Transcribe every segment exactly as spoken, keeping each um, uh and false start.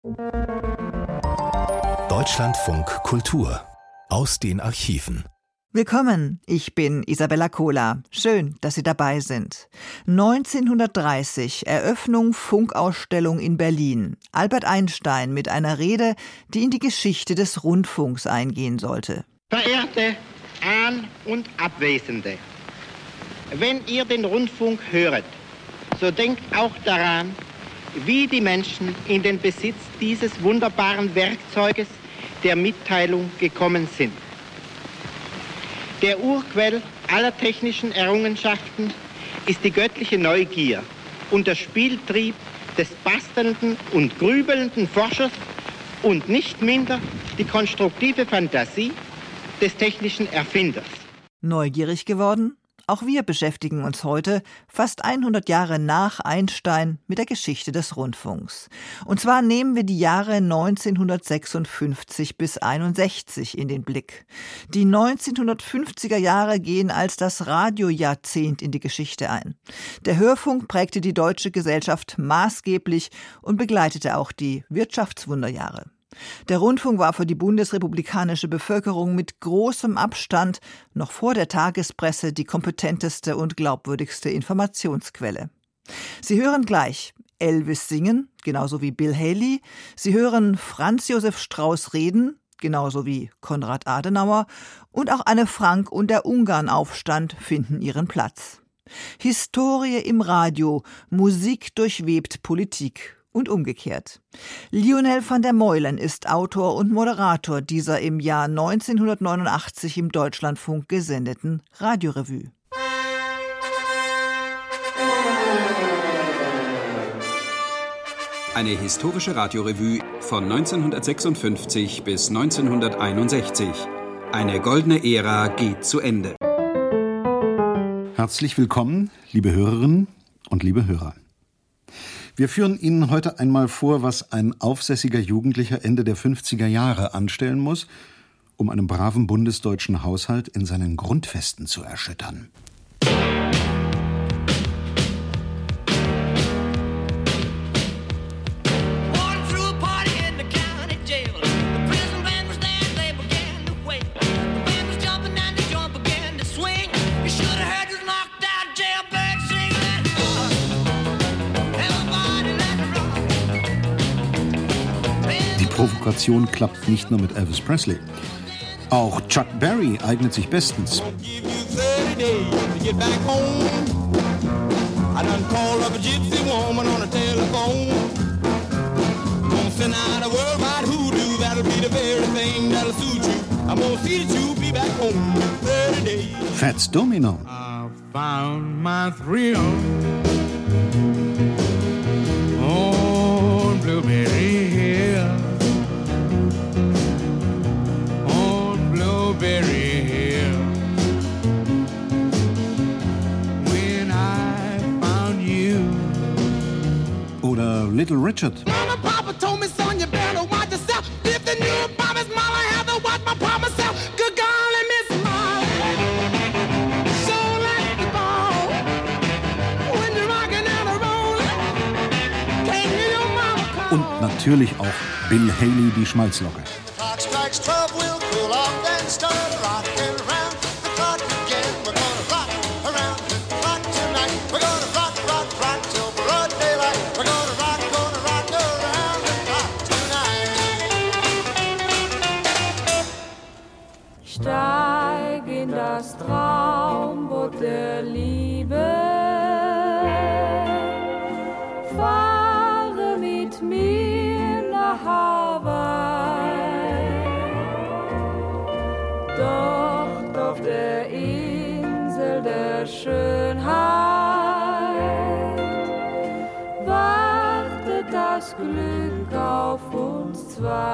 Deutschlandfunk Kultur aus den Archiven. Willkommen, ich bin Isabella Kohler. Schön, dass Sie dabei sind. neunzehnhundertdreißig, Eröffnung Funkausstellung in Berlin. Albert Einstein mit einer Rede, die in die Geschichte des Rundfunks eingehen sollte. Verehrte An- und Abwesende, wenn ihr den Rundfunk höret, so denkt auch daran, wie die Menschen in den Besitz dieses wunderbaren Werkzeuges der Mitteilung gekommen sind. Der Urquell aller technischen Errungenschaften ist die göttliche Neugier und der Spieltrieb des bastelnden und grübelnden Forschers und nicht minder die konstruktive Fantasie des technischen Erfinders. Neugierig geworden? Auch wir beschäftigen uns heute, fast hundert Jahre nach Einstein, mit der Geschichte des Rundfunks. Und zwar nehmen wir die Jahre neunzehnhundertsechsundfünfzig bis einundsechzig in den Blick. Die neunzehnhundertfünfziger Jahre gehen als das Radiojahrzehnt in die Geschichte ein. Der Hörfunk prägte die deutsche Gesellschaft maßgeblich und begleitete auch die Wirtschaftswunderjahre. Der Rundfunk war für die bundesrepublikanische Bevölkerung mit großem Abstand noch vor der Tagespresse die kompetenteste und glaubwürdigste Informationsquelle. Sie hören gleich Elvis singen, genauso wie Bill Haley. Sie hören Franz Josef Strauß reden, genauso wie Konrad Adenauer. Und auch Anne Frank und der Ungarnaufstand finden ihren Platz. Historie im Radio, Musik durchwebt Politik. Und umgekehrt. Lionel van der Meulen ist Autor und Moderator dieser im Jahr neunzehnhundertneunundachtzig im Deutschlandfunk gesendeten Radiorevue. Eine historische Radiorevue von neunzehnhundertsechsundfünfzig bis neunzehnhunderteinundsechzig. Eine goldene Ära geht zu Ende. Herzlich willkommen, liebe Hörerinnen und liebe Hörer. Wir führen Ihnen heute einmal vor, was ein aufsässiger Jugendlicher Ende der fünfziger Jahre anstellen muss, um einen braven bundesdeutschen Haushalt in seinen Grundfesten zu erschüttern. Die Provokation klappt nicht nur mit Elvis Presley. Auch Chuck Berry eignet sich bestens. Fats Domino. I found my thrill on Blueberry Hill. Blueberry Hill. When I found you. Oder Little Richard. Mama, Papa told me, son, you better watch yourself. If the new promise, Mama, I have to watch my promise self. Good golly, Miss Molly, so like the ball. When you're rocking and a rolling, can't hear your mama call. Und natürlich auch Bill Haley, die Schmalzlocke. Clock strikes twelve, we'll cool off and start rocking around the clock again. We're gonna rock around the clock tonight. We're gonna rock, rock, rock till broad daylight. We're gonna rock, gonna rock around the clock tonight. Steig in das Traumboot der Liebe, fahre mit mir nach Hawaii. Dort auf der Insel der Schönheit wartet das Glück auf uns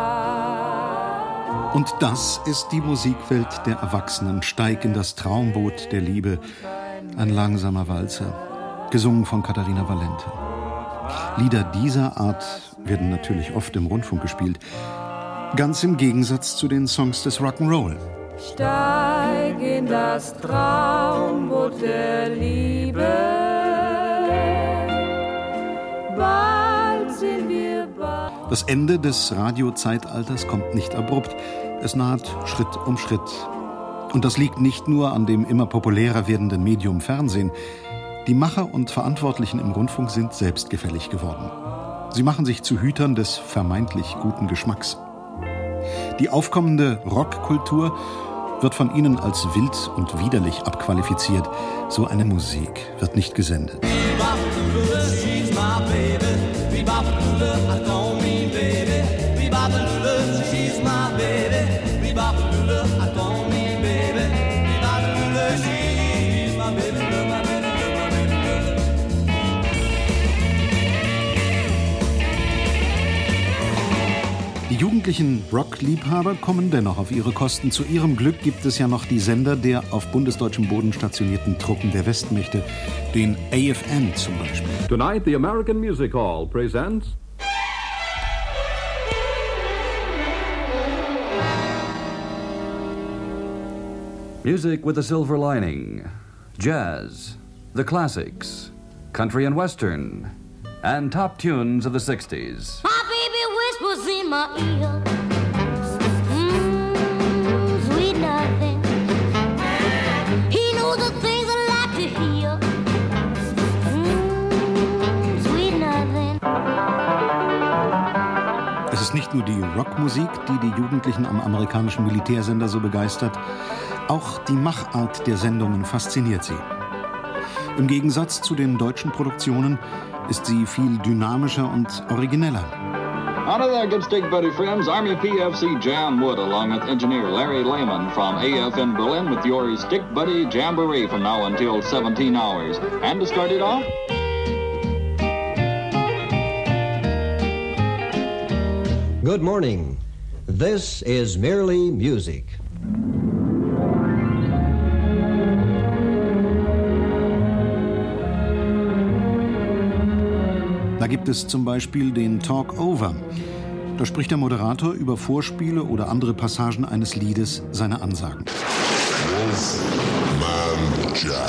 zwei. Und das ist die Musikwelt der Erwachsenen. Steig in das Traumboot der Liebe. Ein langsamer Walzer. Gesungen von Katharina Valente. Lieder dieser Art werden natürlich oft im Rundfunk gespielt. Ganz im Gegensatz zu den Songs des Rock'n'Roll. Steig in das Traumboot der Liebe, bald sind wir bei. Das Ende des Radiozeitalters kommt nicht abrupt, es naht Schritt um Schritt. Und das liegt nicht nur an dem immer populärer werdenden Medium Fernsehen. Die Macher und Verantwortlichen im Rundfunk sind selbstgefällig geworden. Sie machen sich zu Hütern des vermeintlich guten Geschmacks. Die aufkommende Rockkultur wird von ihnen als wild und widerlich abqualifiziert. So eine Musik wird nicht gesendet. Die jugendlichen Rockliebhaber kommen dennoch auf ihre Kosten. Zu ihrem Glück gibt es ja noch die Sender der auf bundesdeutschem Boden stationierten Truppen der Westmächte, den A F N zum Beispiel. Tonight the American Music Hall presents Music with a Silver Lining, Jazz, the Classics, Country and Western, and top tunes of the sixties. My baby whispers in my ear, mm, sweet nothing. He knows the things I like to hear, mm, sweet nothing. Es ist nicht nur die Rockmusik, die die Jugendlichen am amerikanischen Militärsender so begeistert. Auch die Machart der Sendungen fasziniert sie. Im Gegensatz zu den deutschen Produktionen ist sie viel dynamischer und origineller. Howdy there, good Stick Buddy friends. Army P F C Jan Wood along with engineer Larry Lehman from A F N Berlin with your Stick Buddy Jamboree from now until seventeen hours. And to start it off... Good morning. This is merely music. Da gibt es zum Beispiel den Talk-Over. Da spricht der Moderator über Vorspiele oder andere Passagen eines Liedes seine Ansagen. Wolfman Jack.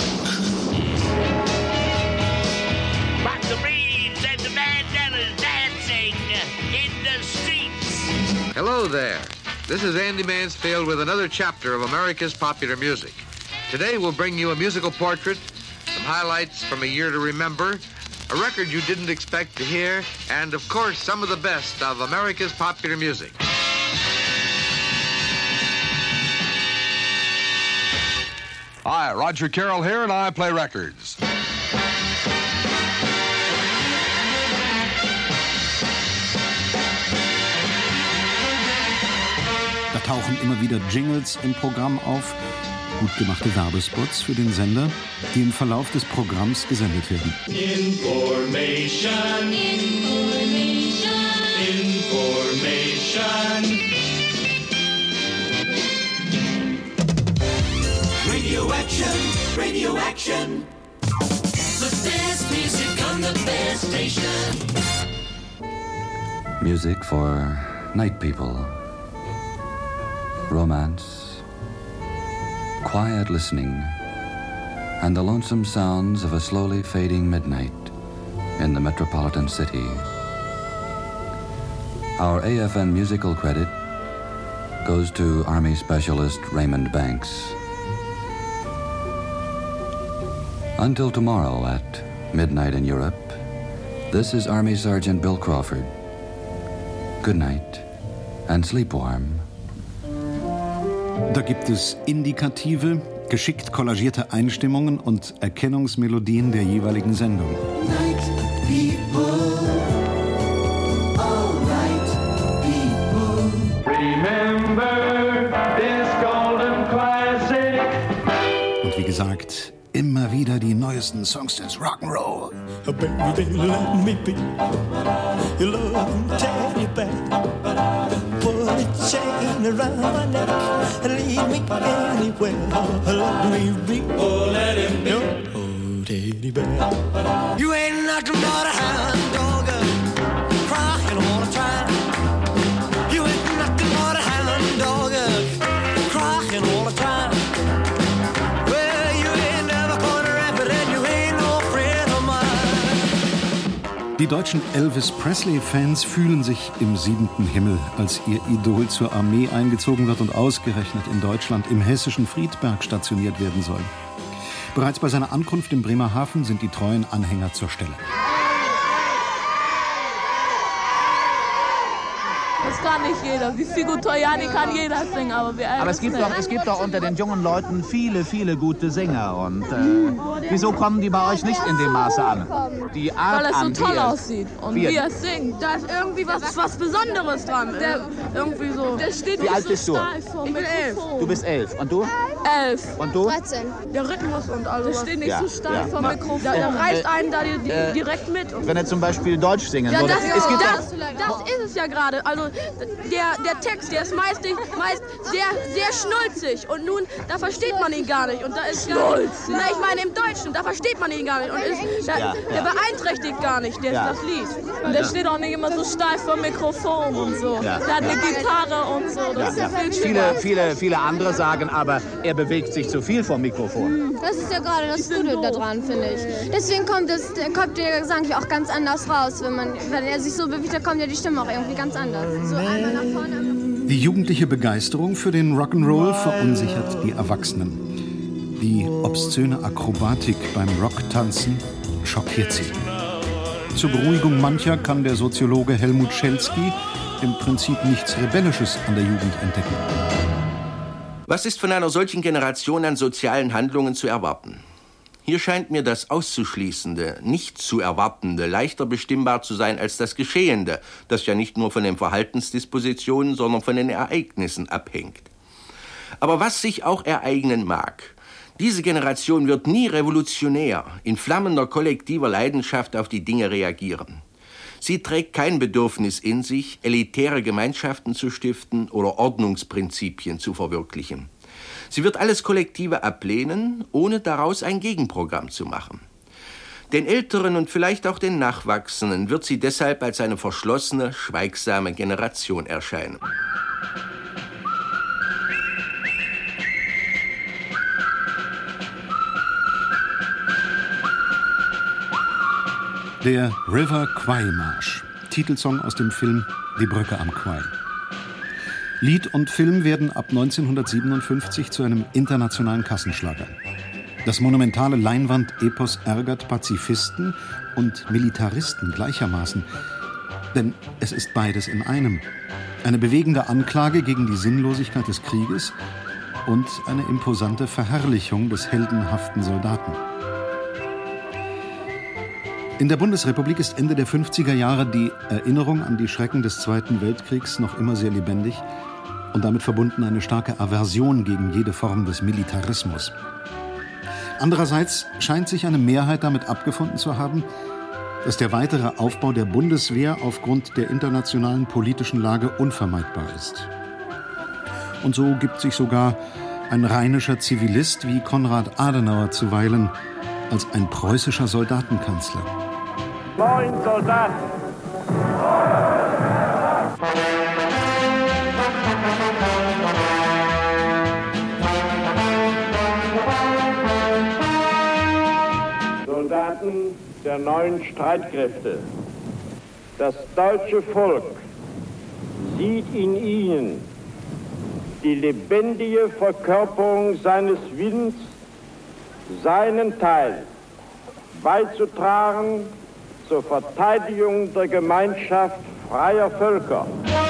Rock the reeds and the bandanas dancing in the streets. Hello there. This is Andy Mansfield with another chapter of America's popular music. Today we'll bring you a musical portrait, some highlights from a year to remember, a record you didn't expect to hear, and of course some of the best of America's popular music. Hi, Roger Carroll here, and I play records. Da tauchen immer wieder Jingles im Programm auf, gut gemachte Werbespots für den Sender, die im Verlauf des Programms gesendet werden. Information, information, information. Radio action, radio action. The best music on the best station. music for night people, romance, quiet listening, and the lonesome sounds of a slowly fading midnight in the metropolitan city. Our A F N musical credit goes to Army Specialist Raymond Banks. Until tomorrow at midnight in Europe, this is Army Sergeant Bill Crawford. Good night and sleep warm. Da gibt es indikative, geschickt kollagierte Einstimmungen und Erkennungsmelodien der jeweiligen Sendung. Night people, all night people. Remember this golden classic. Und wie gesagt, immer wieder die neuesten Songs des Rock'n'Roll. Baby, let me be your loving teddy bear. Put a chain around my neck and lead me anywhere. Let me be, oh, let him be your oh, teddy bear. You ain't nothing but a hound dog, crying all the time. You ain't nothing but a hound dog, crying all the time. Die deutschen Elvis Presley-Fans fühlen sich im siebenten Himmel, als ihr Idol zur Armee eingezogen wird und ausgerechnet in Deutschland im hessischen Friedberg stationiert werden soll. Bereits bei seiner Ankunft in Bremerhaven sind die treuen Anhänger zur Stelle. Das kann nicht jeder. Wie Figo Toyani kann jeder singen, aber wir Aber es gibt, doch, es gibt doch unter den jungen Leuten viele, viele gute Sänger. Und äh, wieso kommen die bei euch nicht in dem Maße an? Die Art Weil es so an, toll wie aussieht und wie er singt. Da ist irgendwie was, was Besonderes dran. Der, irgendwie so. Der steht Wie alt bist du? Ich bin elf. Du bist elf. Und du? Elf. Und du? dreizehn. Der Rhythmus und alles. Der steht nicht Ja, so steif ja. vom Mikrofon. Da, da reißt einen da die, die, Äh, direkt mit. Und Wenn er zum Beispiel Deutsch singen ja, würde. das, Es gibt das, das ist es ja gerade. Also der, der Text, der ist meist, meist sehr, sehr schnulzig. Und nun, da versteht man ihn gar nicht. Und da ist gar nicht, na, ich meine im Deutschen, da versteht man ihn gar nicht. Und ist, da, Ja, der ja. beeinträchtigt gar nicht, der Ja. das Lied. Und der steht auch nicht immer so steif vom Mikrofon und so. Ja. Der hat eine Ja. Gitarre und so. Das Ja, ist ja ja. viel Viele, schlimmer. viele, viele andere sagen aber, er bewegt sich zu viel vom Mikrofon. Das ist ja gerade das Gute daran, finde ich. Deswegen kommt, das, kommt der Gesang ja auch ganz anders raus. Wenn, man, wenn er sich so bewegt, dann kommt ja die Stimme auch irgendwie ganz anders. So einmal nach vorne, einmal nach Die jugendliche Begeisterung für den Rock'n'Roll verunsichert die Erwachsenen. Die obszöne Akrobatik beim Rocktanzen schockiert sie. Zur Beruhigung mancher kann der Soziologe Helmut Schelsky im Prinzip nichts Rebellisches an der Jugend entdecken. Was ist von einer solchen Generation an sozialen Handlungen zu erwarten? Hier scheint mir das Auszuschließende, nicht zu Erwartende, leichter bestimmbar zu sein als das Geschehende, das ja nicht nur von den Verhaltensdispositionen, sondern von den Ereignissen abhängt. Aber was sich auch ereignen mag, diese Generation wird nie revolutionär, in flammender kollektiver Leidenschaft auf die Dinge reagieren. Sie trägt kein Bedürfnis in sich, elitäre Gemeinschaften zu stiften oder Ordnungsprinzipien zu verwirklichen. Sie wird alles Kollektive ablehnen, ohne daraus ein Gegenprogramm zu machen. Den Älteren und vielleicht auch den Nachwachsenden wird sie deshalb als eine verschlossene, schweigsame Generation erscheinen. Der River Kwai Marsch, Titelsong aus dem Film Die Brücke am Kwai. Lied und Film werden ab neunzehnhundertsiebenundfünfzig zu einem internationalen Kassenschlager. Das monumentale Leinwand-Epos ärgert Pazifisten und Militaristen gleichermaßen. Denn es ist beides in einem. Eine bewegende Anklage gegen die Sinnlosigkeit des Krieges und eine imposante Verherrlichung des heldenhaften Soldaten. In der Bundesrepublik ist Ende der fünfziger Jahre die Erinnerung an die Schrecken des Zweiten Weltkriegs noch immer sehr lebendig und damit verbunden eine starke Aversion gegen jede Form des Militarismus. Andererseits scheint sich eine Mehrheit damit abgefunden zu haben, dass der weitere Aufbau der Bundeswehr aufgrund der internationalen politischen Lage unvermeidbar ist. Und so gibt sich sogar ein rheinischer Zivilist wie Konrad Adenauer zuweilen als ein preußischer Soldatenkanzler. Moin, Soldaten! Soldaten der neuen Streitkräfte. Das deutsche Volk sieht in ihnen die lebendige Verkörperung seines Willens, seinen Teil beizutragen zur Verteidigung der Gemeinschaft freier Völker.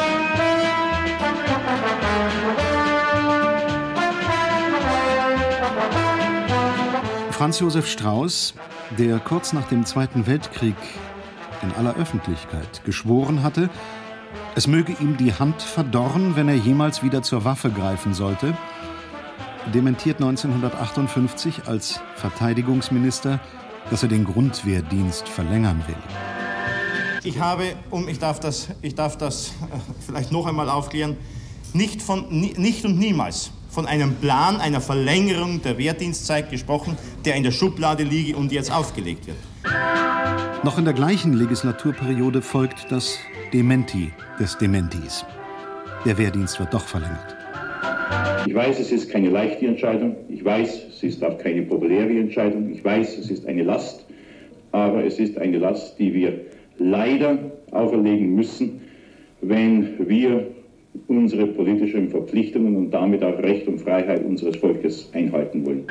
Franz Josef Strauß, der kurz nach dem Zweiten Weltkrieg in aller Öffentlichkeit geschworen hatte, es möge ihm die Hand verdorren, wenn er jemals wieder zur Waffe greifen sollte, dementiert neunzehnhundertachtundfünfzig als Verteidigungsminister, dass er den Grundwehrdienst verlängern will. Ich habe, um, ich darf das, ich darf das äh, vielleicht noch einmal aufklären, nicht, von, nie, nicht und niemals von einem Plan einer Verlängerung der Wehrdienstzeit gesprochen, der in der Schublade liege und jetzt aufgelegt wird. Noch in der gleichen Legislaturperiode folgt das Dementi des Dementis. Der Wehrdienst wird doch verlängert. Ich weiß, es ist keine leichte Entscheidung. Ich weiß, es ist auch keine populäre Entscheidung. Ich weiß, es ist eine Last. Aber es ist eine Last, die wir leider auferlegen müssen, wenn wir unsere politischen Verpflichtungen und damit auch Recht und Freiheit unseres Volkes einhalten wollen.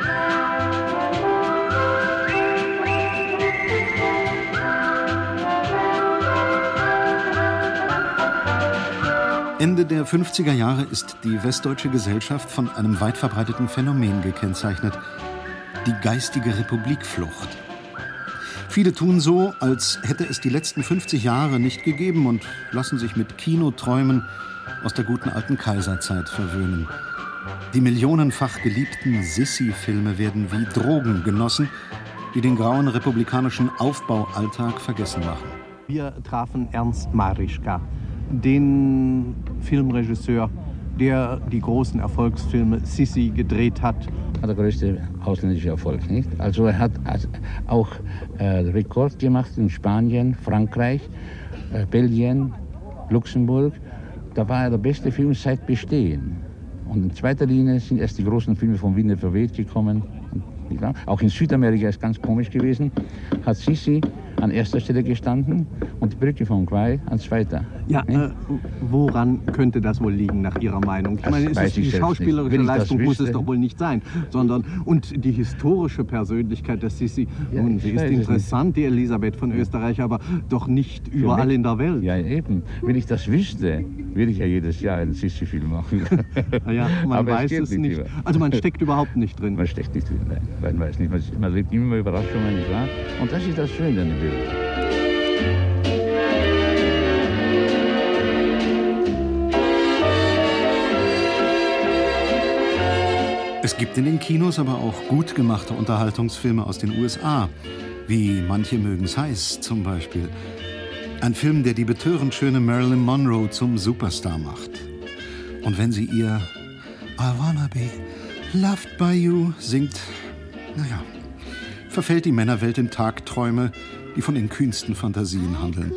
Ende der fünfziger Jahre ist die westdeutsche Gesellschaft von einem weit verbreiteten Phänomen gekennzeichnet: die geistige Republikflucht. Viele tun so, als hätte es die letzten fünfzig Jahre nicht gegeben und lassen sich mit Kinoträumen aus der guten alten Kaiserzeit verwöhnen. Die millionenfach geliebten Sissi-Filme werden wie Drogen genossen, die den grauen republikanischen Aufbaualltag vergessen machen. Wir trafen Ernst Marischka, den Filmregisseur, der die großen Erfolgsfilme Sissi gedreht hat. Der größte ausländische Erfolg, nicht? Also er hat auch äh, Rekord gemacht in Spanien, Frankreich, äh, Belgien, Luxemburg. Da war er der beste Film seit Bestehen. Und in zweiter Linie sind erst die großen Filme von Wiener Verweht gekommen. Auch in Südamerika ist ganz komisch gewesen, hat Sissi an erster Stelle gestanden und die Brücke von Kwai an zweiter. Ja, äh, woran könnte das wohl liegen, nach Ihrer Meinung? Ich meine, ist es die schauspielerische Leistung muss es doch wohl nicht sein, sondern und die historische Persönlichkeit der Sissi. Ja, nun, sie ist interessant, die Elisabeth von Österreich, aber doch nicht überall in der Welt. Ja, eben. Wenn ich das wüsste, würde ich ja jedes Jahr einen Sissi-Film machen. Ja, man aber weiß es, es nicht. Lieber. Also man steckt überhaupt nicht drin. Man steckt nicht drin, nein. Man weiß nicht. Man, man lebt immer Überraschungen, nicht wahr? Und das ist das Schöne an dem Bild. Es gibt in den Kinos aber auch gut gemachte Unterhaltungsfilme aus den U S A, wie Manche mögen's heiß zum Beispiel. Ein Film, der die betörend schöne Marilyn Monroe zum Superstar macht. Und wenn sie ihr I wanna be loved by you singt, naja, verfällt die Männerwelt in Tagträume, die von den kühnsten Fantasien handeln.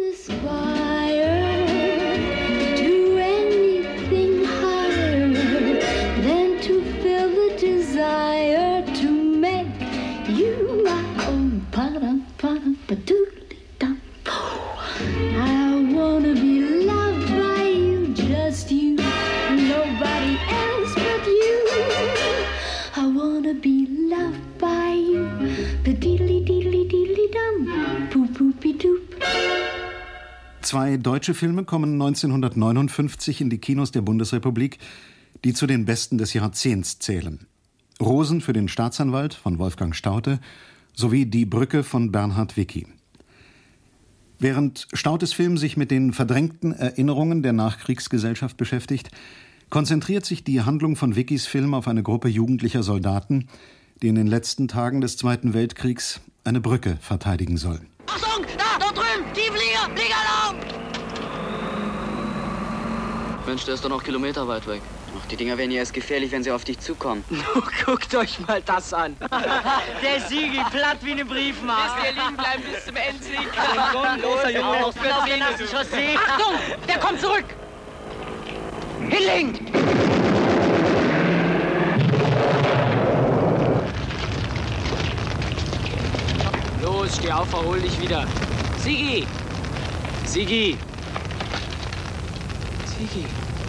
Zwei deutsche Filme kommen neunzehnhundertneunundfünfzig in die Kinos der Bundesrepublik, die zu den besten des Jahrzehnts zählen. Rosen für den Staatsanwalt von Wolfgang Staudte sowie Die Brücke von Bernhard Wicki. Während Staudtes Film sich mit den verdrängten Erinnerungen der Nachkriegsgesellschaft beschäftigt, konzentriert sich die Handlung von Wickis Film auf eine Gruppe jugendlicher Soldaten, die in den letzten Tagen des Zweiten Weltkriegs eine Brücke verteidigen sollen. Achtung, da, dort drüben, Tiefflieger, Fliegeralarm! Mensch, der ist doch noch Kilometer weit weg. Ach, die Dinger werden ja erst gefährlich, wenn sie auf dich zukommen. Guckt euch mal das an. Der Sigi, platt wie eine Briefmarke. Bis wir liegen bleiben bis zum Endsieg. Großer Junge, auf der nassen Chaussee. Achtung, der kommt zurück! Hinlegen! Los, steh auf, erhol dich wieder. Sigi! Sigi! Sigi!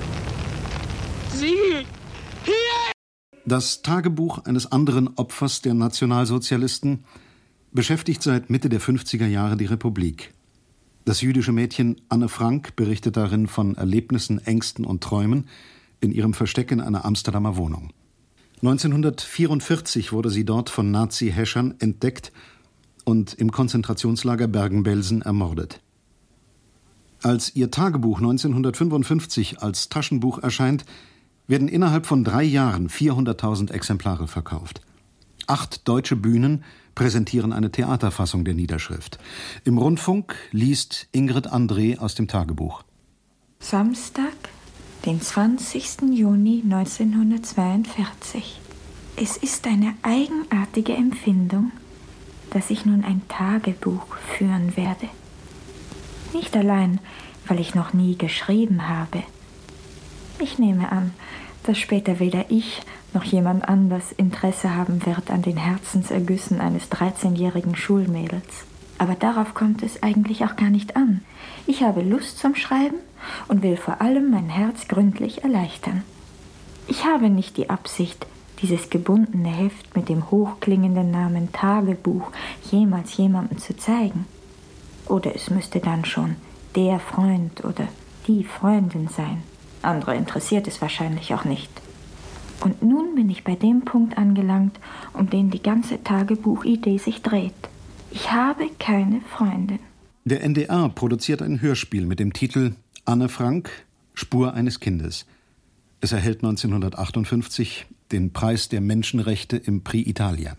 Sigi! Hier! Das Tagebuch eines anderen Opfers der Nationalsozialisten beschäftigt seit Mitte der fünfziger Jahre die Republik. Das jüdische Mädchen Anne Frank berichtet darin von Erlebnissen, Ängsten und Träumen in ihrem Versteck in einer Amsterdamer Wohnung. neunzehnhundertvierundvierzig wurde sie dort von Nazi-Häschern entdeckt und im Konzentrationslager Bergen-Belsen ermordet. Als ihr Tagebuch neunzehnhundertfünfundfünfzig als Taschenbuch erscheint, werden innerhalb von drei Jahren vierhunderttausend Exemplare verkauft. Acht deutsche Bühnen präsentieren eine Theaterfassung der Niederschrift. Im Rundfunk liest Ingrid André aus dem Tagebuch. Samstag, den zwanzigsten Juni neunzehnhundertzweiundvierzig. Es ist eine eigenartige Empfindung, dass ich nun ein Tagebuch führen werde. Nicht allein, weil ich noch nie geschrieben habe. Ich nehme an, dass später weder ich noch jemand anders Interesse haben wird an den Herzensergüssen eines dreizehnjährigen Schulmädels. Aber darauf kommt es eigentlich auch gar nicht an. Ich habe Lust zum Schreiben und will vor allem mein Herz gründlich erleichtern. Ich habe nicht die Absicht, dieses gebundene Heft mit dem hochklingenden Namen Tagebuch jemals jemandem zu zeigen. Oder es müsste dann schon der Freund oder die Freundin sein. Andere interessiert es wahrscheinlich auch nicht. Und nun bin ich bei dem Punkt angelangt, um den die ganze Tagebuchidee sich dreht. Ich habe keine Freundin. Der N D R produziert ein Hörspiel mit dem Titel Anne Frank, Spur eines Kindes. Es erhält neunzehnhundertachtundfünfzig den Preis der Menschenrechte im Prix Italia.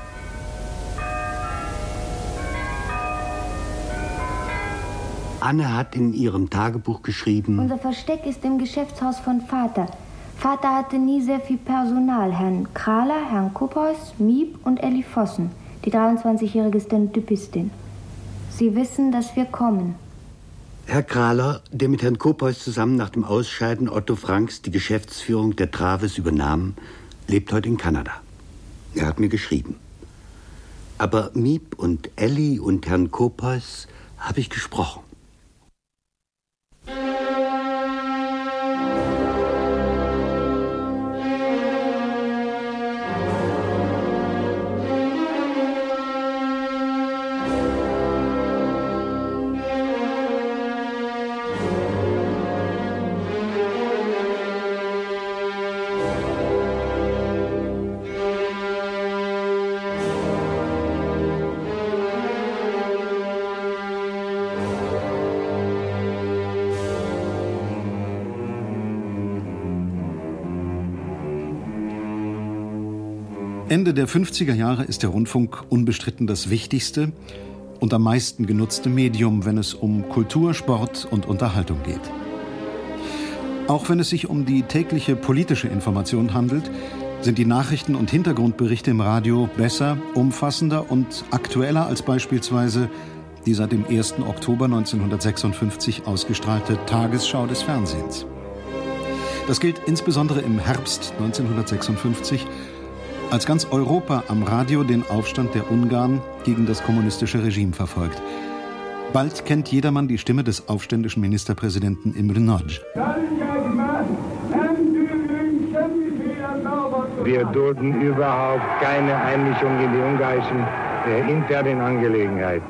Anne hat in ihrem Tagebuch geschrieben: Unser Versteck ist im Geschäftshaus von Vater. Vater hatte nie sehr viel Personal. Herrn Krahler, Herrn Kuphaus, Miep und Elli Vossen, die dreiundzwanzigjährige Stenotypistin. Sie wissen, dass wir kommen. Herr Krahler, der mit Herrn Kuphaus zusammen nach dem Ausscheiden Otto Franks die Geschäftsführung der Traves übernahm, lebt heute in Kanada. Er hat mir geschrieben. Aber Miep und Elli und Herrn Kuphaus habe ich gesprochen. Ende der fünfziger Jahre ist der Rundfunk unbestritten das wichtigste und am meisten genutzte Medium, wenn es um Kultur, Sport und Unterhaltung geht. Auch wenn es sich um die tägliche politische Information handelt, sind die Nachrichten und Hintergrundberichte im Radio besser, umfassender und aktueller als beispielsweise die seit dem ersten Oktober neunzehnhundertsechsundfünfzig ausgestrahlte Tagesschau des Fernsehens. Das gilt insbesondere im Herbst neunzehnhundertsechsundfünfzig, als ganz Europa am Radio den Aufstand der Ungarn gegen das kommunistische Regime verfolgt. Bald kennt jedermann die Stimme des aufständischen Ministerpräsidenten Imre Nagy. Wir dulden überhaupt keine Einmischung in die ungarischen äh, internen Angelegenheiten.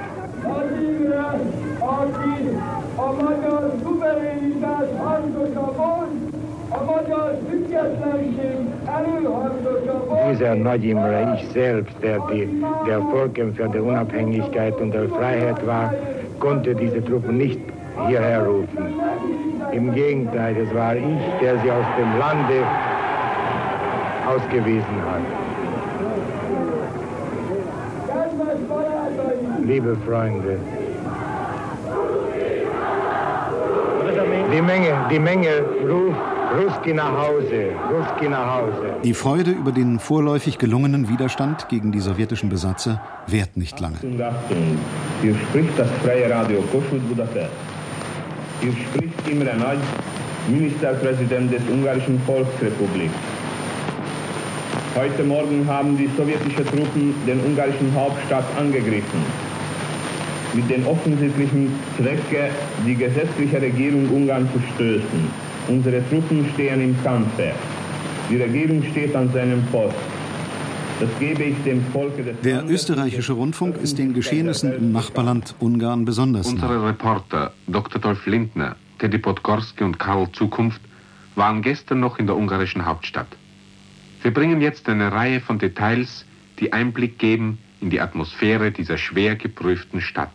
Dieser Nagy Imre, ich selbst, der die, der Vorkämpfer der Unabhängigkeit und der Freiheit war, konnte diese Truppen nicht hierher rufen. Im Gegenteil, es war ich, der sie aus dem Lande ausgewiesen hat. Liebe Freunde, die Menge, die Menge ruft Ruski nach Hause, Ruski nach Hause. Die Freude über den vorläufig gelungenen Widerstand gegen die sowjetischen Besatzer währt nicht lange. Hier spricht das freie Radio Kossuth Budapest. Hier spricht Imre Nagy, Ministerpräsident des Ungarischen Volksrepublik. Heute Morgen haben die sowjetischen Truppen den ungarischen Hauptstadt angegriffen. Mit dem offensichtlichen Zwecke, die gesetzliche Regierung Ungarn zu stößen. Unsere Truppen stehen im Kampfe. Die Regierung steht an seinem Post. Das gebe ich dem Volke des Der österreichische Rundfunk ist den Geschehnissen im Nachbarland Ungarn besonders nah. Unsere Reporter Doktor Dolf Lindner, Teddy Podgorski und Karl Zukunft waren gestern noch in der ungarischen Hauptstadt. Wir bringen jetzt eine Reihe von Details, die Einblick geben in die Atmosphäre dieser schwer geprüften Stadt.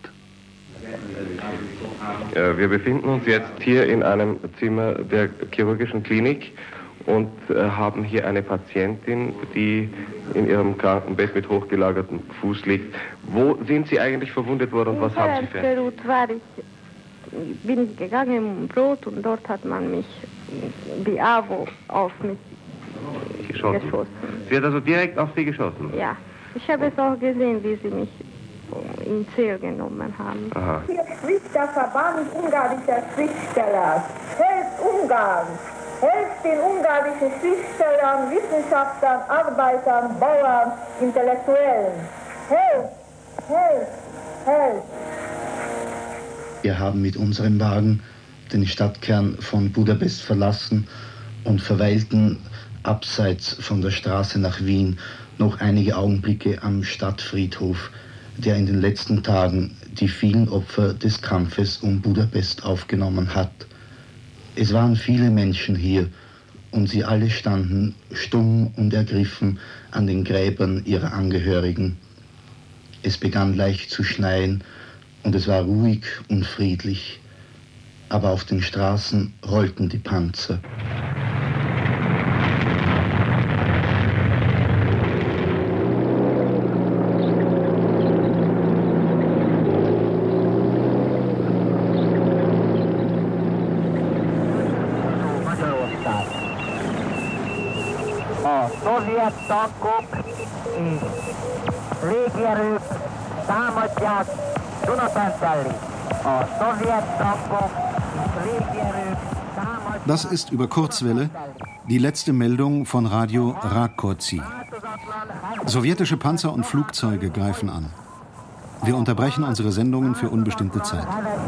Wir befinden uns jetzt hier in einem Zimmer der chirurgischen Klinik und haben hier eine Patientin, die in ihrem Krankenbett mit hochgelagertem Fuß liegt. Wo sind Sie eigentlich verwundet worden und was haben Sie für... In Beirut war ich, bin ich gegangen im Brot und dort hat man mich, die A W O, auf mich geschossen. geschossen. Sie hat also direkt auf Sie geschossen? Ja, ich habe es auch gesehen, wie sie mich in Ziel genommen haben. Aha. Hier spricht der Verband ungarischer Schriftsteller. Helft Ungarn! Helft den ungarischen Schriftstellern, Wissenschaftlern, Arbeitern, Bauern, Intellektuellen. Helft! Helft! Helft! Wir haben mit unserem Wagen den Stadtkern von Budapest verlassen und verweilten abseits von der Straße nach Wien noch einige Augenblicke am Stadtfriedhof, der in den letzten Tagen die vielen Opfer des Kampfes um Budapest aufgenommen hat. Es waren viele Menschen hier und sie alle standen stumm und ergriffen an den Gräbern ihrer Angehörigen. Es begann leicht zu schneien und es war ruhig und friedlich, aber auf den Straßen rollten die Panzer. Szovjet tankok és légierők támadják Dunapentelli. A szovjet tankok és légierők támadják... Das ist über Kurzwelle die letzte Meldung von Radio Rákóczi. Sowjetische Panzer und Flugzeuge greifen an. Wir unterbrechen unsere Sendungen für unbestimmte Zeit.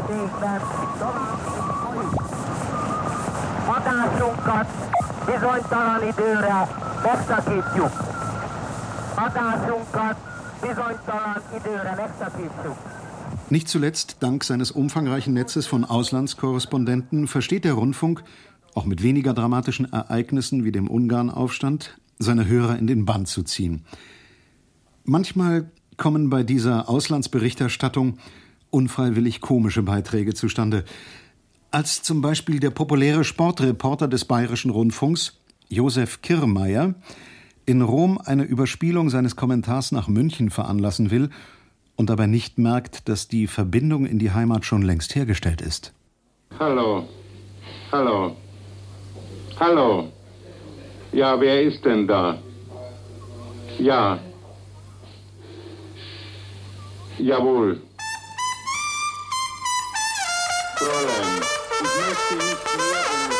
Hatásunkat bizonytalan időre megszakítjuk. Hatásunkat bizonytalan időre megszakítjuk. Nicht zuletzt dank seines umfangreichen Netzes von Auslandskorrespondenten versteht der Rundfunk, auch mit weniger dramatischen Ereignissen wie dem Ungarnaufstand, seine Hörer in den Bann zu ziehen. Manchmal kommen bei dieser Auslandsberichterstattung unfreiwillig komische Beiträge zustande. Als zum Beispiel der populäre Sportreporter des Bayerischen Rundfunks, Josef Kirrmaier, in Rom eine Überspielung seines Kommentars nach München veranlassen will und dabei nicht merkt, dass die Verbindung in die Heimat schon längst hergestellt ist. Hallo, hallo, hallo. Ja, wer ist denn da? Ja. Jawohl. Fräulein, ich möchte nicht mehr...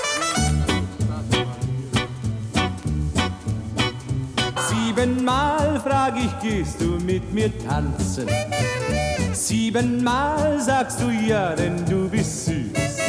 Siebenmal frag ich, gehst du mit mir tanzen? Siebenmal sagst du ja, denn du bist süß.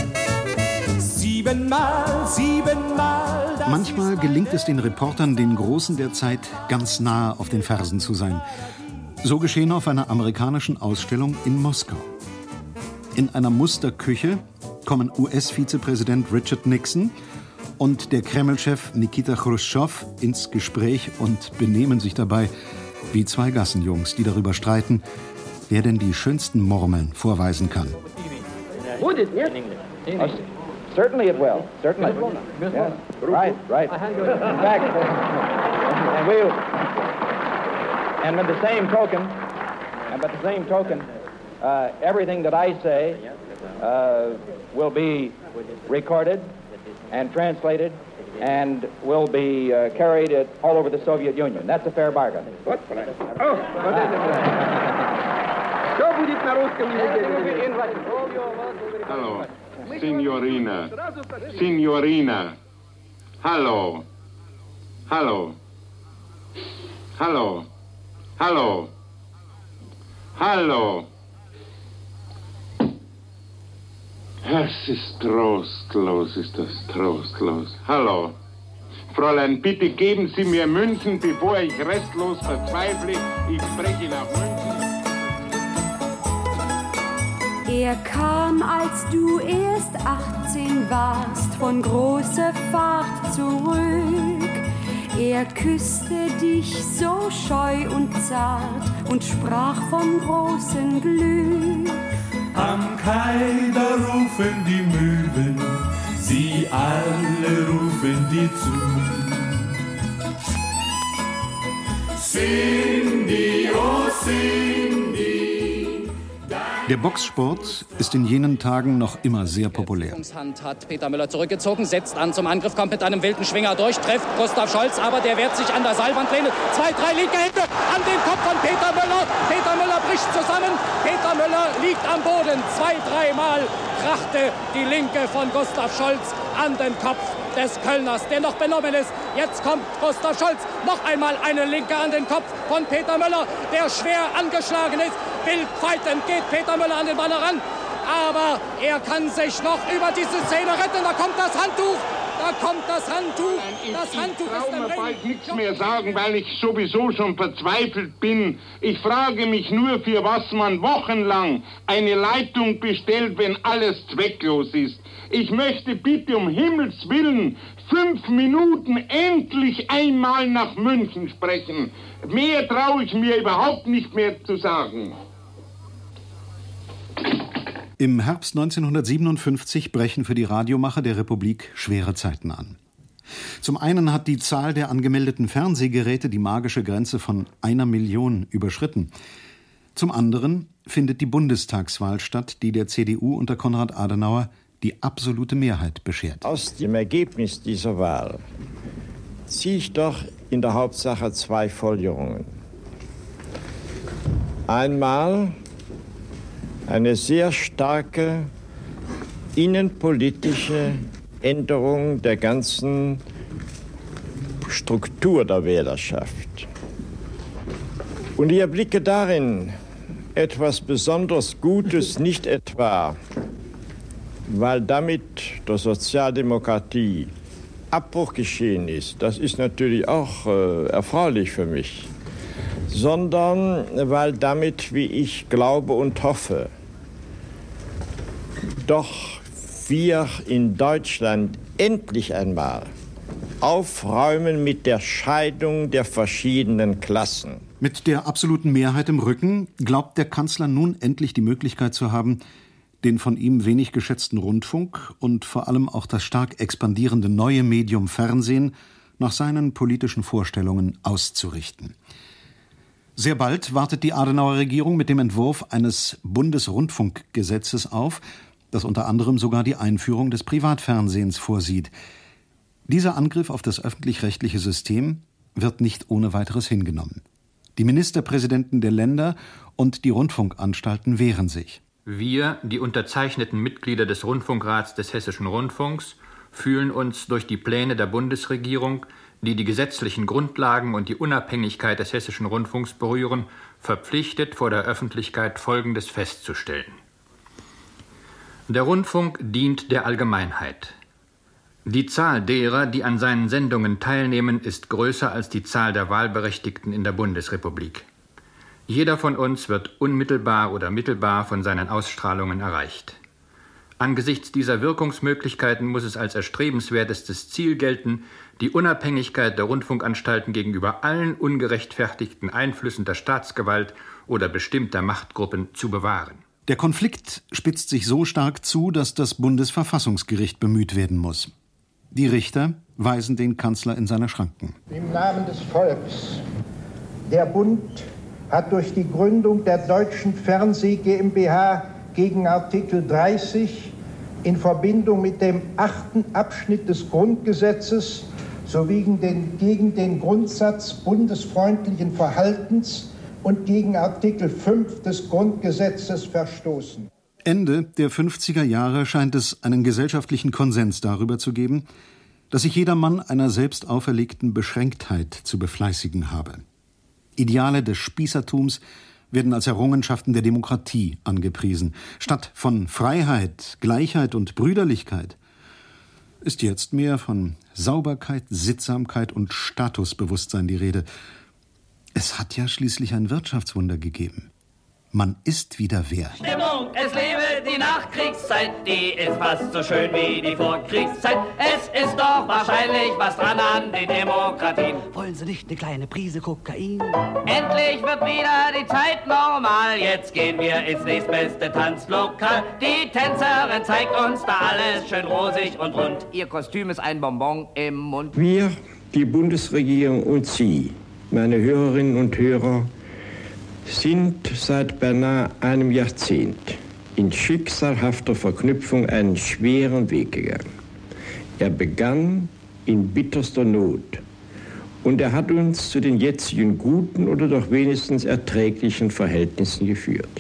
Siebenmal, siebenmal... Manchmal gelingt es den Reportern, den Großen der Zeit ganz nahe auf den Fersen zu sein. So geschehen auf einer amerikanischen Ausstellung in Moskau. In einer Musterküche kommen U S-Vizepräsident Richard Nixon und der Kreml-Chef Nikita Chruschtschow ins Gespräch und benehmen sich dabei wie zwei Gassenjungs, die darüber streiten, wer denn die schönsten Murmeln vorweisen kann. Would it? Yes. Oh, certainly it will. Certainly. Yes. Right, right. In fact, and we'll, and with the same token, and by the same token, uh, everything that I say uh, will be recorded and translated and will be uh, carried it all over the Soviet Union. That's a fair bargain. What? Oh, what is it? Что будет на русском языке? Hallo, Signorina, Signorina. Hallo, hallo, hallo, hallo, hallo. Es ist trostlos, ist das trostlos. Hallo. Fräulein, bitte geben Sie mir Münzen, bevor ich restlos verzweifle. Ich spreche nach München. Er kam, als du erst achtzehn warst, von großer Fahrt zurück. Er küsste dich so scheu und zart und sprach vom großen Glück. Am Kai, da rufen die Möwen, sie alle rufen dir zu. Cindy, oh Cindy. Der Boxsport ist in jenen Tagen noch immer sehr populär. Hand hat Peter Müller zurückgezogen, setzt an zum Angriff, kommt mit einem wilden Schwinger durch, trifft Gustav Scholz, aber der wehrt sich an der Seilbahnlehne. Zwei, drei linke Hände an den Kopf von Peter Müller. Peter Müller bricht zusammen. Peter Müller liegt am Boden. Zwei, dreimal krachte die Linke von Gustav Scholz an den Kopf des Kölners, der noch benommen ist. Jetzt kommt Gustav Scholz. Noch einmal eine Linke an den Kopf von Peter Müller, der schwer angeschlagen ist. Wildpfeifend geht Peter Müller an den Mann heran. Aber er kann sich noch über diese Szene retten. Da kommt das Handtuch. Da kommt das Handtuch. Das Handtuch ist im Ring. Ich brauche bald nichts mehr sagen, weil ich sowieso schon verzweifelt bin. Ich frage mich nur, für was man wochenlang eine Leitung bestellt, wenn alles zwecklos ist. Ich möchte bitte um Himmels Willen fünf Minuten endlich einmal nach München sprechen. Mehr traue ich mir überhaupt nicht mehr zu sagen. Im Herbst neunzehnhundertsiebenundfünfzig brechen für die Radiomacher der Republik schwere Zeiten an. Zum einen hat die Zahl der angemeldeten Fernsehgeräte die magische Grenze von einer Million überschritten. Zum anderen findet die Bundestagswahl statt, die der C D U unter Konrad Adenauer die absolute Mehrheit beschert. Aus dem Ergebnis dieser Wahl ziehe ich doch in der Hauptsache zwei Folgerungen. Einmal eine sehr starke innenpolitische Änderung der ganzen Struktur der Wählerschaft. Und ich erblicke darin etwas besonders Gutes, nicht etwa, weil damit der Sozialdemokratie Abbruch geschehen ist. Das ist natürlich auch äh, erfreulich für mich. Sondern weil damit, wie ich glaube und hoffe, doch wir in Deutschland endlich einmal aufräumen mit der Scheidung der verschiedenen Klassen. Mit der absoluten Mehrheit im Rücken glaubt der Kanzler nun endlich die Möglichkeit zu haben, den von ihm wenig geschätzten Rundfunk und vor allem auch das stark expandierende neue Medium Fernsehen nach seinen politischen Vorstellungen auszurichten. Sehr bald wartet die Adenauer Regierung mit dem Entwurf eines Bundesrundfunkgesetzes auf, das unter anderem sogar die Einführung des Privatfernsehens vorsieht. Dieser Angriff auf das öffentlich-rechtliche System wird nicht ohne weiteres hingenommen. Die Ministerpräsidenten der Länder und die Rundfunkanstalten wehren sich. Wir, die unterzeichneten Mitglieder des Rundfunkrats des Hessischen Rundfunks, fühlen uns durch die Pläne der Bundesregierung, die die gesetzlichen Grundlagen und die Unabhängigkeit des Hessischen Rundfunks berühren, verpflichtet, vor der Öffentlichkeit Folgendes festzustellen. Der Rundfunk dient der Allgemeinheit. Die Zahl derer, die an seinen Sendungen teilnehmen, ist größer als die Zahl der Wahlberechtigten in der Bundesrepublik. Jeder von uns wird unmittelbar oder mittelbar von seinen Ausstrahlungen erreicht. Angesichts dieser Wirkungsmöglichkeiten muss es als erstrebenswertestes Ziel gelten, die Unabhängigkeit der Rundfunkanstalten gegenüber allen ungerechtfertigten Einflüssen der Staatsgewalt oder bestimmter Machtgruppen zu bewahren. Der Konflikt spitzt sich so stark zu, dass das Bundesverfassungsgericht bemüht werden muss. Die Richter weisen den Kanzler in seine Schranken. Im Namen des Volks. Der Bund hat durch die Gründung der Deutschen Fernseh GmbH gegen Artikel dreißig in Verbindung mit dem achten Abschnitt des Grundgesetzes sowie gegen den, gegen den Grundsatz bundesfreundlichen Verhaltens und gegen Artikel fünf des Grundgesetzes verstoßen. Ende der fünfziger Jahre scheint es einen gesellschaftlichen Konsens darüber zu geben, dass sich jedermann einer selbst auferlegten Beschränktheit zu befleißigen habe. Ideale des Spießertums werden als Errungenschaften der Demokratie angepriesen. Statt von Freiheit, Gleichheit und Brüderlichkeit ist jetzt mehr von Sauberkeit, Sittsamkeit und Statusbewusstsein die Rede. Es hat ja schließlich ein Wirtschaftswunder gegeben. Man ist wieder wer. Stimmung, es lebe die Nachkriegszeit, die ist fast so schön wie die Vorkriegszeit. Es ist doch wahrscheinlich was dran an den Demokratien. Wollen Sie nicht eine kleine Prise Kokain? Endlich wird wieder die Zeit normal, jetzt gehen wir ins nächstbeste Tanzlokal. Die Tänzerin zeigt uns da alles schön rosig und rund. Ihr Kostüm ist ein Bonbon im Mund. Wir, die Bundesregierung und Sie, meine Hörerinnen und Hörer, sind seit beinahe einem Jahrzehnt in schicksalhafter Verknüpfung einen schweren Weg gegangen. Er begann in bitterster Not und er hat uns zu den jetzigen guten oder doch wenigstens erträglichen Verhältnissen geführt.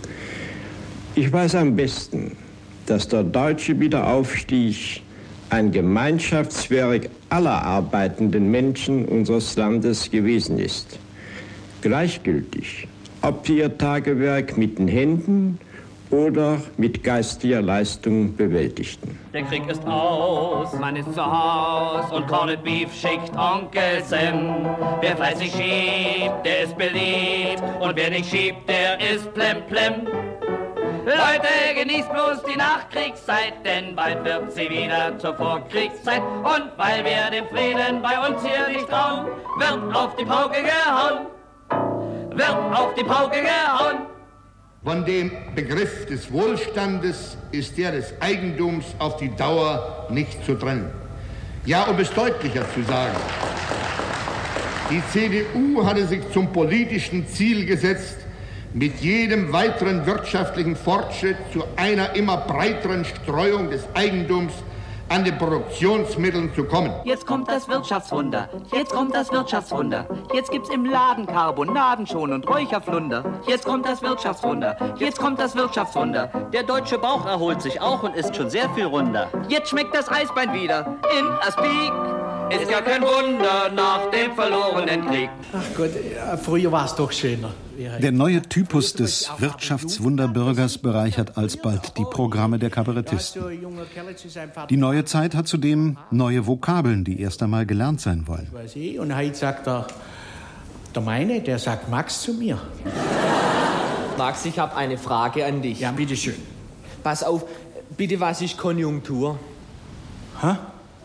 Ich weiß am besten, dass der deutsche Wiederaufstieg ein Gemeinschaftswerk aller arbeitenden Menschen unseres Landes gewesen ist. Gleichgültig, ob sie ihr Tagewerk mit den Händen oder mit geistiger Leistung bewältigten. Der Krieg ist aus, man ist zu Haus und Corned Beef schickt Onkel Sam. Wer fleißig schiebt, der ist beliebt und wer nicht schiebt, der ist plemplem. Leute, genießt bloß die Nachkriegszeit, denn bald wird sie wieder zur Vorkriegszeit. Und weil wir dem Frieden bei uns hier nicht trauen, wird auf die Pauke gehauen, wird auf die Pauke gehauen. Von dem Begriff des Wohlstandes ist der des Eigentums auf die Dauer nicht zu trennen. Ja, um es deutlicher zu sagen, die C D U hatte sich zum politischen Ziel gesetzt, mit jedem weiteren wirtschaftlichen Fortschritt zu einer immer breiteren Streuung des Eigentums an den Produktionsmitteln zu kommen. Jetzt kommt das Wirtschaftswunder, jetzt kommt das Wirtschaftswunder. Jetzt gibt's im Laden Carbonaden schon und Räucherflunder. Jetzt kommt das Wirtschaftswunder, jetzt kommt das Wirtschaftswunder. Der deutsche Bauch erholt sich auch und ist schon sehr viel runder. Jetzt schmeckt das Eisbein wieder in Aspik. Ist ja kein Wunder nach dem verlorenen Krieg. Ach Gott, früher war es doch schöner. Der neue Typus des Wirtschaftswunderbürgers bereichert alsbald die Programme der Kabarettisten. Die neue Zeit hat zudem neue Vokabeln, die erst einmal gelernt sein wollen. Und heute sagt er, der meine, der sagt Max zu mir. Max, ich habe eine Frage an dich. Ja, bitteschön. Pass auf, bitte, was ist Konjunktur? Hä?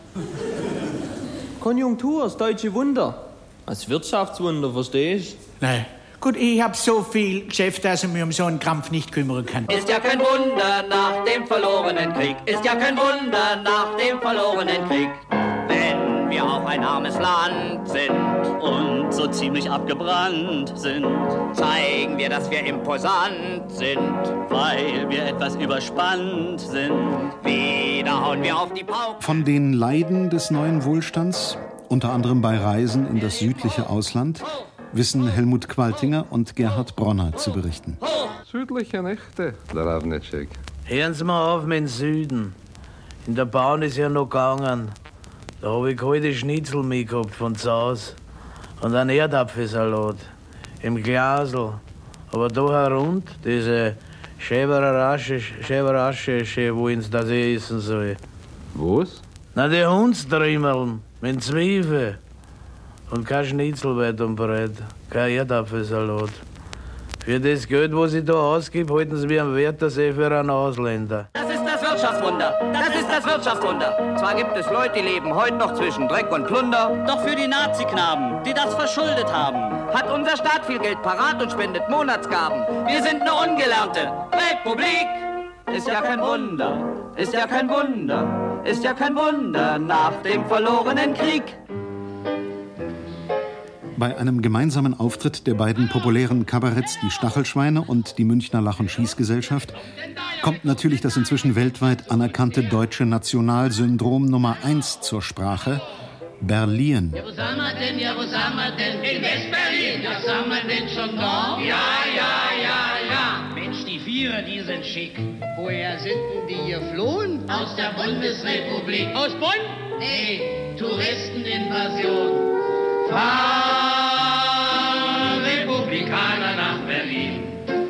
Konjunktur, das deutsche Wunder. Als Wirtschaftswunder, verstehst du? Nein. Gut, ich hab so viel Geschäft, dass ich mich um so einen Krampf nicht kümmern kann. Ist ja kein Wunder nach dem verlorenen Krieg. Ist ja kein Wunder nach dem verlorenen Krieg. Wenn wir auch ein armes Land sind und so ziemlich abgebrannt sind, zeigen wir, dass wir imposant sind, weil wir etwas überspannt sind. Wieder hauen wir auf die Pauke. Von den Leiden des neuen Wohlstands, unter anderem bei Reisen in das südliche Ausland, wissen Helmut Qualtinger und Gerhard Bronner zu berichten. Südliche Nächte, der Ravnitschek. Hören Sie mal auf mit dem Süden. In der Bahn ist ja noch gegangen. Da habe ich heute Schnitzel mitgehabt von zu Hause. Und einen Erdapfelsalat. Im Glasl. Aber da herund, diese Schäberasche, Schäberasche, wo ins das essen soll. Was? Na, die Hundstrimmeln mit Zwiebeln. Und kein Schnitzelwett und Brett, kein Erdapfelsalat. Für das Geld, was ich da ausgebe, halten Sie mich am Wörthersee für einen Ausländer. Das ist das Wirtschaftswunder, das ist das Wirtschaftswunder. Zwar gibt es Leute, die leben heute noch zwischen Dreck und Plunder, doch für die Naziknaben, die das verschuldet haben, hat unser Staat viel Geld parat und spendet Monatsgaben. Wir sind eine ungelernte Republik. Ist ja kein Wunder, ist ja kein Wunder, ist ja kein Wunder nach dem verlorenen Krieg. Bei einem gemeinsamen Auftritt der beiden populären Kabaretts Die Stachelschweine und die Münchner Lach- und Schießgesellschaft kommt natürlich das inzwischen weltweit anerkannte deutsche Nationalsyndrom Nummer eins zur Sprache: Berlin. Ja, wo sind wir denn, ja, wo sind wir denn? In West-Berlin, ja, sind wir denn schon da? Ja, ja, ja, ja. Mensch, die Vierer, die sind schick. Woher sind denn die hier flohen? Aus der Bundesrepublik. Aus Bonn? Nee, Touristeninvasion. Fahren Republikaner nach Berlin.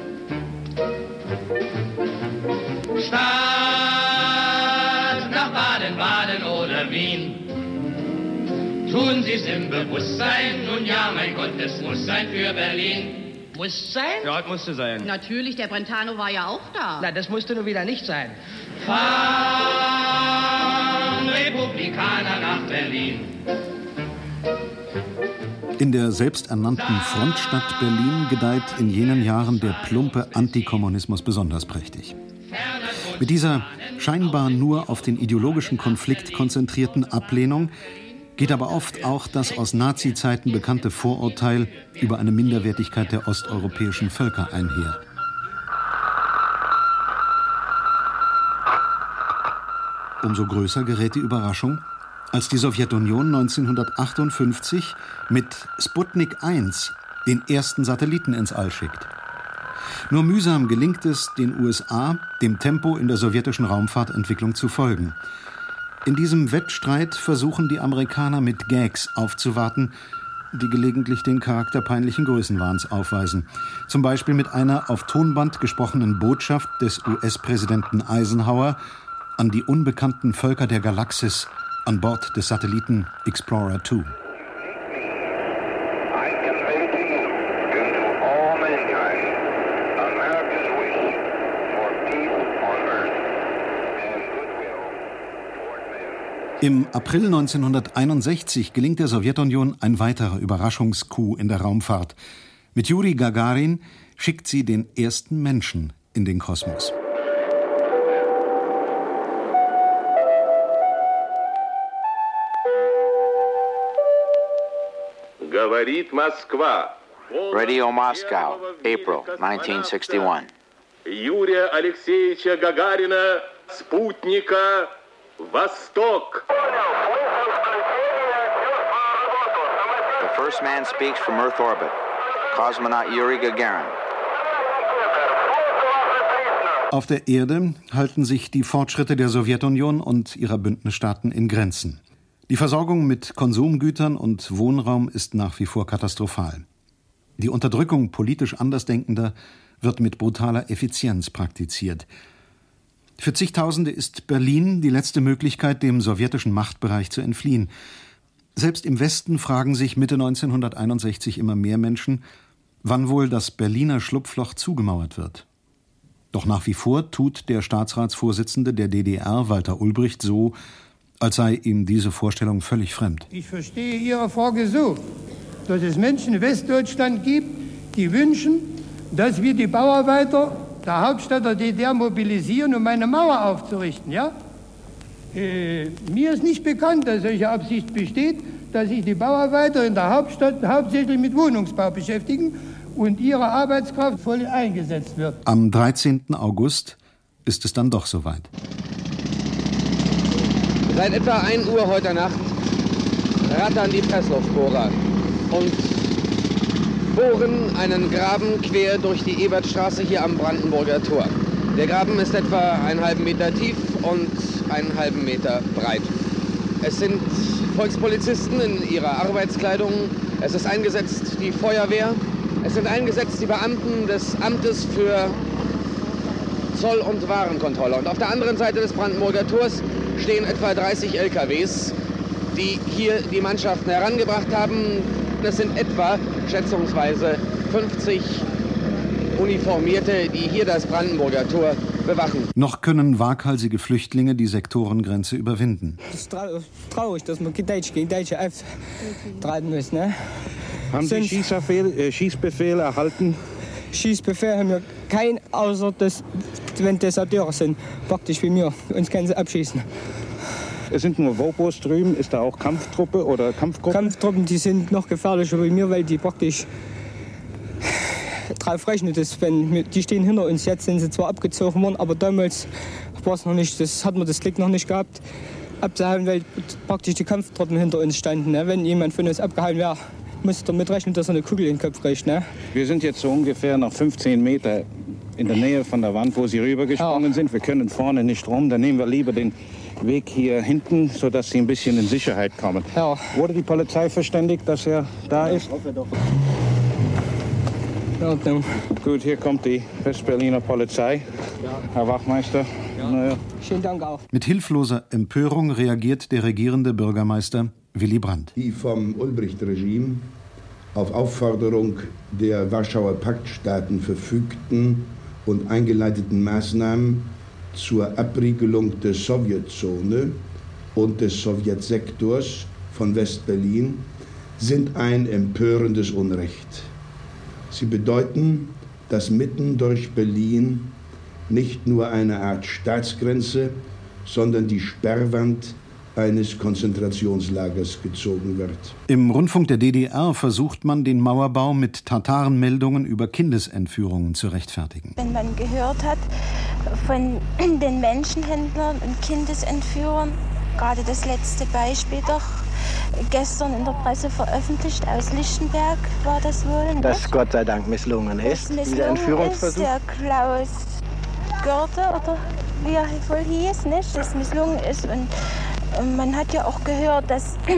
Statt nach Baden-Baden oder Wien. Tun Sie's im Bewusstsein, nun ja, mein Gott, es muss sein für Berlin. Muss sein? Ja, es musste sein. Natürlich, der Brentano war ja auch da. Na, das musste nur wieder nicht sein. Fahren Republikaner nach Berlin. In der selbsternannten Frontstadt Berlin gedeiht in jenen Jahren der plumpe Antikommunismus besonders prächtig. Mit dieser scheinbar nur auf den ideologischen Konflikt konzentrierten Ablehnung geht aber oft auch das aus Nazi-Zeiten bekannte Vorurteil über eine Minderwertigkeit der osteuropäischen Völker einher. Umso größer gerät die Überraschung, als die Sowjetunion neunzehnhundertachtundfünfzig mit Sputnik eins den ersten Satelliten ins All schickt. Nur mühsam gelingt es den U S A, dem Tempo in der sowjetischen Raumfahrtentwicklung zu folgen. In diesem Wettstreit versuchen die Amerikaner mit Gags aufzuwarten, die gelegentlich den Charakter peinlichen Größenwahns aufweisen. Zum Beispiel mit einer auf Tonband gesprochenen Botschaft des U S-Präsidenten Eisenhower an die unbekannten Völker der Galaxis an Bord des Satelliten Explorer zwei. Im April neunzehnhunderteinundsechzig gelingt der Sowjetunion ein weiterer Überraschungscoup in der Raumfahrt. Mit Juri Gagarin schickt sie den ersten Menschen in den Kosmos. Radio Moscow, April nineteen sixty-one. Юрия Алексеевича Гагарина, спутника Vostok. The first man speaks from Earth orbit, cosmonaut Yuri Gagarin. Auf der Erde halten sich die Fortschritte der Sowjetunion und ihrer Bündnisstaaten in Grenzen. Die Versorgung mit Konsumgütern und Wohnraum ist nach wie vor katastrophal. Die Unterdrückung politisch Andersdenkender wird mit brutaler Effizienz praktiziert. Für zigtausende ist Berlin die letzte Möglichkeit, dem sowjetischen Machtbereich zu entfliehen. Selbst im Westen fragen sich Mitte neunzehnhunderteinundsechzig immer mehr Menschen, wann wohl das Berliner Schlupfloch zugemauert wird. Doch nach wie vor tut der Staatsratsvorsitzende der D D R, Walter Ulbricht, so, als sei ihm diese Vorstellung völlig fremd. Ich verstehe Ihre Frage so, dass es Menschen in Westdeutschland gibt, die wünschen, dass wir die Bauarbeiter der Hauptstadt der D D R mobilisieren, um eine Mauer aufzurichten, ja? Äh, mir ist nicht bekannt, dass solche Absicht besteht, dass sich die Bauarbeiter in der Hauptstadt hauptsächlich mit Wohnungsbau beschäftigen und ihre Arbeitskraft voll eingesetzt wird. Am dreizehnten August ist es dann doch soweit. Seit etwa ein Uhr heute Nacht rattern die Pressluftbohrer und bohren einen Graben quer durch die Ebertstraße hier am Brandenburger Tor. Der Graben ist etwa einen halben Meter tief und einen halben Meter breit. Es sind Volkspolizisten in ihrer Arbeitskleidung, es ist eingesetzt die Feuerwehr, es sind eingesetzt die Beamten des Amtes für Zoll- und Warenkontrolle. Und auf der anderen Seite des Brandenburger Tors stehen etwa dreißig L K Ws, die hier die Mannschaften herangebracht haben. Das sind etwa, schätzungsweise, fünfzig Uniformierte, die hier das Brandenburger Tor bewachen. Noch können waghalsige Flüchtlinge die Sektorengrenze überwinden. Das ist traurig, dass man Deutsch gegen Deutsche auftreiben muss. Ne? Haben Sie Schießbefehl, äh, Schießbefehl erhalten? Schießbefehl haben wir keinen, außer dass, wenn Deserteure sind, praktisch wie mir. Uns können sie abschießen. Es sind nur Wopos drüben. Ist da auch Kampftruppe oder Kampfgruppe? Kampftruppen, die sind noch gefährlicher wie mir, weil die praktisch drauf rechnen, dass wenn wir, die stehen hinter uns. Jetzt sind sie zwar abgezogen worden, aber damals war es noch nicht. Das hat man das Glück noch nicht gehabt, abzuhauen, weil praktisch die Kampftruppen hinter uns standen. Ne? Wenn jemand von uns abgehauen wäre, musste damit rechnen, dass er eine Kugel in den Kopf kriegt. Ne? Wir sind jetzt so ungefähr noch fünfzehn Meter in der Nähe von der Wand, wo Sie rübergesprungen ja. sind. Wir können vorne nicht rum. Dann nehmen wir lieber den Weg hier hinten, sodass Sie ein bisschen in Sicherheit kommen. Ja. Wurde die Polizei verständigt, dass er da ist? Ich hoffe doch. Ja, gut, hier kommt die Westberliner Polizei. Ja. Herr Wachmeister. Ja. Naja. Schönen Dank auch. Mit hilfloser Empörung reagiert der regierende Bürgermeister Willy Brandt. Die vom Ulbricht-Regime auf Aufforderung der Warschauer Paktstaaten verfügten und eingeleiteten Maßnahmen zur Abriegelung der Sowjetzone und des Sowjetsektors von Westberlin sind ein empörendes Unrecht. Sie bedeuten, dass mitten durch Berlin nicht nur eine Art Staatsgrenze, sondern die Sperrwand eines Konzentrationslagers gezogen wird. Im Rundfunk der D D R versucht man, den Mauerbau mit Tatarenmeldungen über Kindesentführungen zu rechtfertigen. Wenn man gehört hat von den Menschenhändlern und Kindesentführern, gerade das letzte Beispiel doch gestern in der Presse veröffentlicht, aus Lichtenberg war das wohl. Nicht? Das Gott sei Dank misslungen ist, dieser Entführungsversuch. Der Klaus Görte, oder wie er wohl hieß, nicht? Das misslungen ist. Und man hat ja auch gehört, dass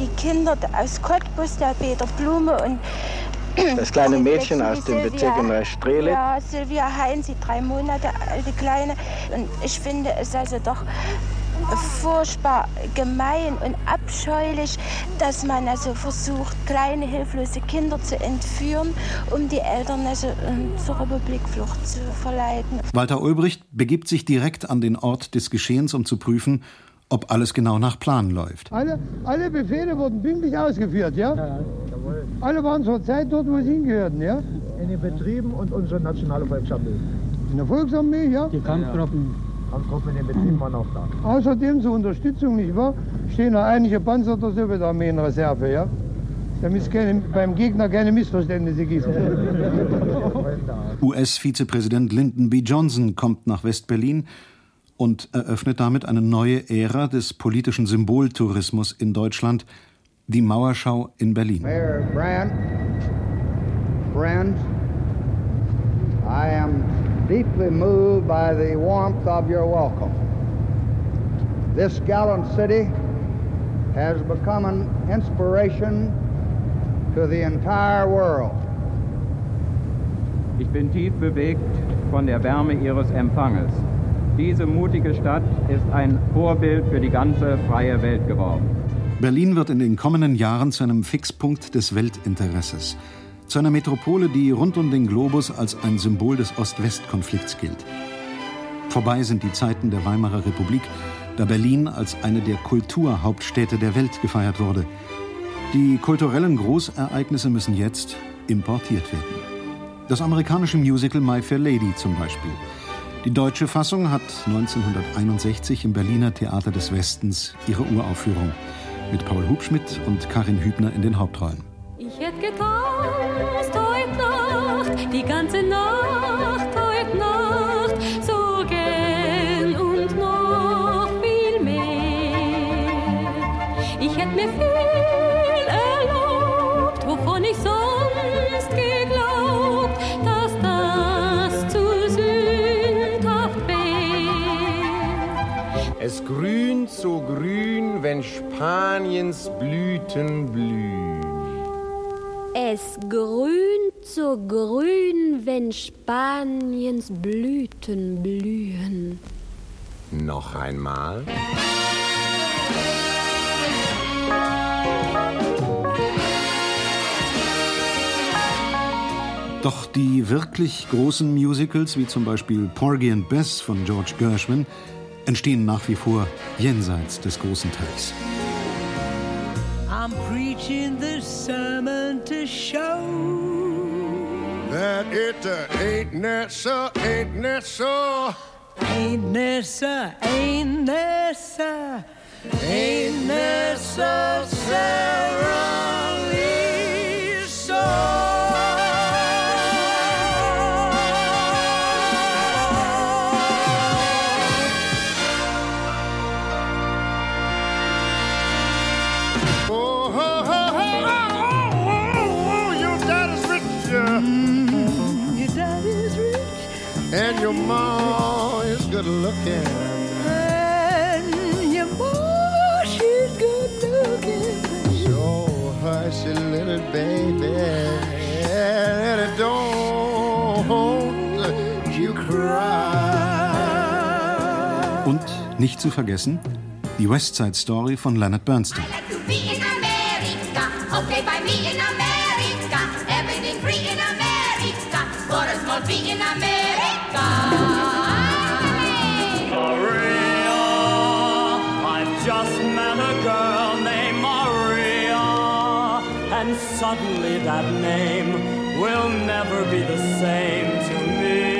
die Kinder aus Cottbus, der Peter Blume und das kleine Mädchen aus dem Bezirk in Neustrelitz. Ja, Silvia Heinz, die drei Monate alte Kleine. Und ich finde es also doch furchtbar gemein und abscheulich, dass man also versucht, kleine hilflose Kinder zu entführen, um die Eltern also zur Republikflucht zu verleiten. Walter Ulbricht begibt sich direkt an den Ort des Geschehens, um zu prüfen, ob alles genau nach Plan läuft. Alle, alle Befehle wurden pünktlich ausgeführt, ja? Ja, jawohl. Alle waren zur Zeit dort, wo sie hingehörten, ja? In den Betrieben und unsere nationale Volksarmee. In der Volksarmee, ja? Die Kampftruppen. Ja. Kampftruppen in den Betrieben waren auch da. Außerdem zur Unterstützung, nicht wahr, stehen noch einige Panzer der Sowjetarmee in Reserve, ja? Damit es keine, beim Gegner keine Missverständnisse gibt. U S-Vizepräsident Lyndon B. Johnson kommt nach West-Berlin und eröffnet damit eine neue Ära des politischen Symboltourismus in Deutschland, die Mauerschau in Berlin. Mayor Brandt, friends, I am deeply moved by the warmth of your welcome. This gallant city has become an inspiration to the entire world. Ich bin tief bewegt von der Wärme Ihres Empfanges. Diese mutige Stadt ist ein Vorbild für die ganze freie Welt geworden. Berlin wird in den kommenden Jahren zu einem Fixpunkt des Weltinteresses, zu einer Metropole, die rund um den Globus als ein Symbol des Ost-West-Konflikts gilt. Vorbei sind die Zeiten der Weimarer Republik, da Berlin als eine der Kulturhauptstädte der Welt gefeiert wurde. Die kulturellen Großereignisse müssen jetzt importiert werden. Das amerikanische Musical My Fair Lady zum Beispiel. Die deutsche Fassung hat neunzehnhunderteinundsechzig im Berliner Theater des Westens ihre Uraufführung mit Paul Hubschmid und Karin Hübner in den Hauptrollen. Ich hätt getanzt heut Nacht, die ganze Nacht, heut Nacht, so gern und noch viel mehr. Ich hätt mir viel erlaubt, wovon ich sonst geglaubt, dass das zu sündhaft wär. Es grünt so grün, wenn Spaniens Blüten blühen. Es grünt so grün, wenn Spaniens Blüten blühen. Noch einmal. Doch die wirklich großen Musicals, wie zum Beispiel Porgy and Bess von George Gershwin, entstehen nach wie vor jenseits des großen Teichs. I'm preaching this sermon to show that it uh, ain't net so, ain't net so, ain't necessarily, ain't necessarily, ain't necessarily so. And your mom is good looking. And your mom, she's good looking. So hush, little baby, and don't you cry. Und nicht zu vergessen, die West Side Story von Leonard Bernstein. Be in America, okay, by me in America, everything free in America, for a small fee in America. Maria, I've just met a girl named Maria, and suddenly that name will never be the same to me.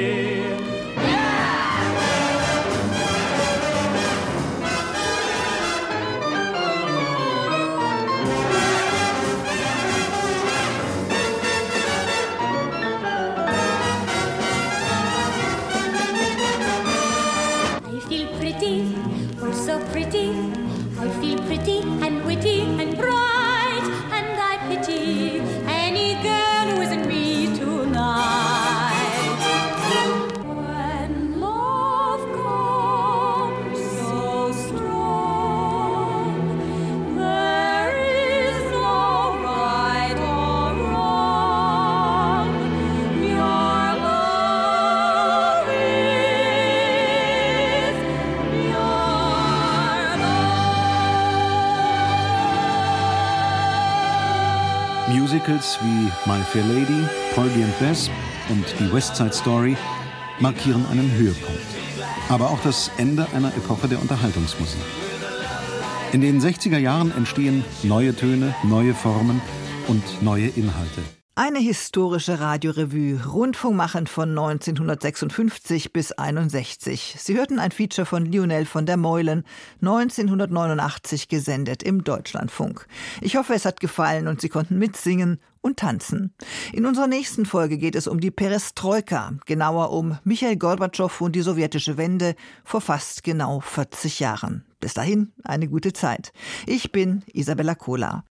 So pretty, I feel pretty and witty and bright, and I pity any girl who isn't me tonight. When love comes so strong, there Musicals wie My Fair Lady, Porgy and Bess und die West Side Story markieren einen Höhepunkt. Aber auch das Ende einer Epoche der Unterhaltungsmusik. In den sechziger Jahren entstehen neue Töne, neue Formen und neue Inhalte. Eine historische Radiorevue, rundfunkmachend von neunzehnhundertsechsundfünfzig bis einundsechzig. Sie hörten ein Feature von Lionel von der Meulen, neunzehnhundertneunundachtzig gesendet im Deutschlandfunk. Ich hoffe, es hat gefallen und Sie konnten mitsingen und tanzen. In unserer nächsten Folge geht es um die Perestroika, genauer um Michail Gorbatschow und die sowjetische Wende vor fast genau vierzig Jahren. Bis dahin eine gute Zeit. Ich bin Isabella Kohler.